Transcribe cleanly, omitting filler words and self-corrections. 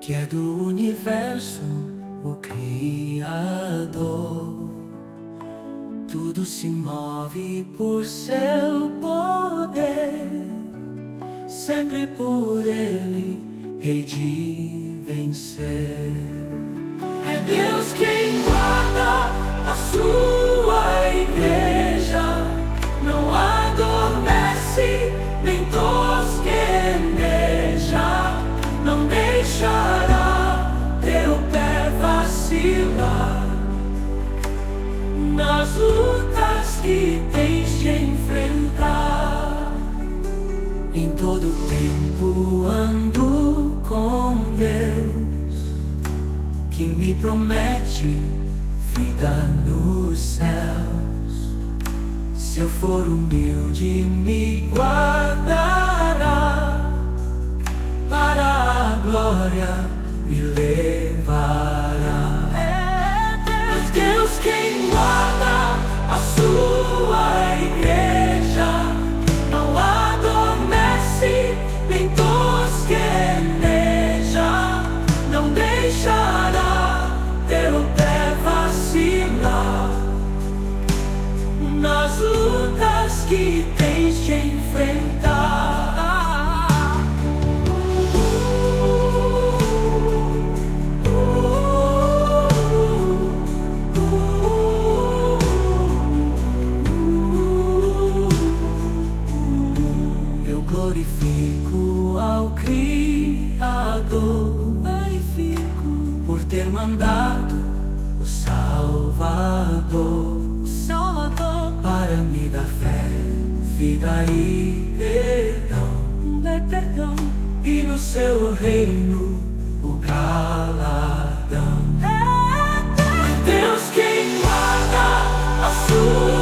que é do universo, o Criador. Tudo se move por seu poder, sempre por Ele hei de vencer. É Deus quem guarda a sua igreja, não adormece nem tosqueneja, não deixará teu pé vacilar nas lutas que tens de enfrentar. Em todo tempo ando com Deus, que me promete vida nos céus. Se eu for humilde, me guardará, para a glória me levará. É Deus quem guarda a sua igreja, não adormece nem tosqueneja, não deixará teu pé vacilar nas lutas que tens de enfrentar. Eu glorifico ao Criador, por ter mandado o Salvador para me dar fé, vida e perdão, e no seu reino o galardão. É Deus quem guarda a sua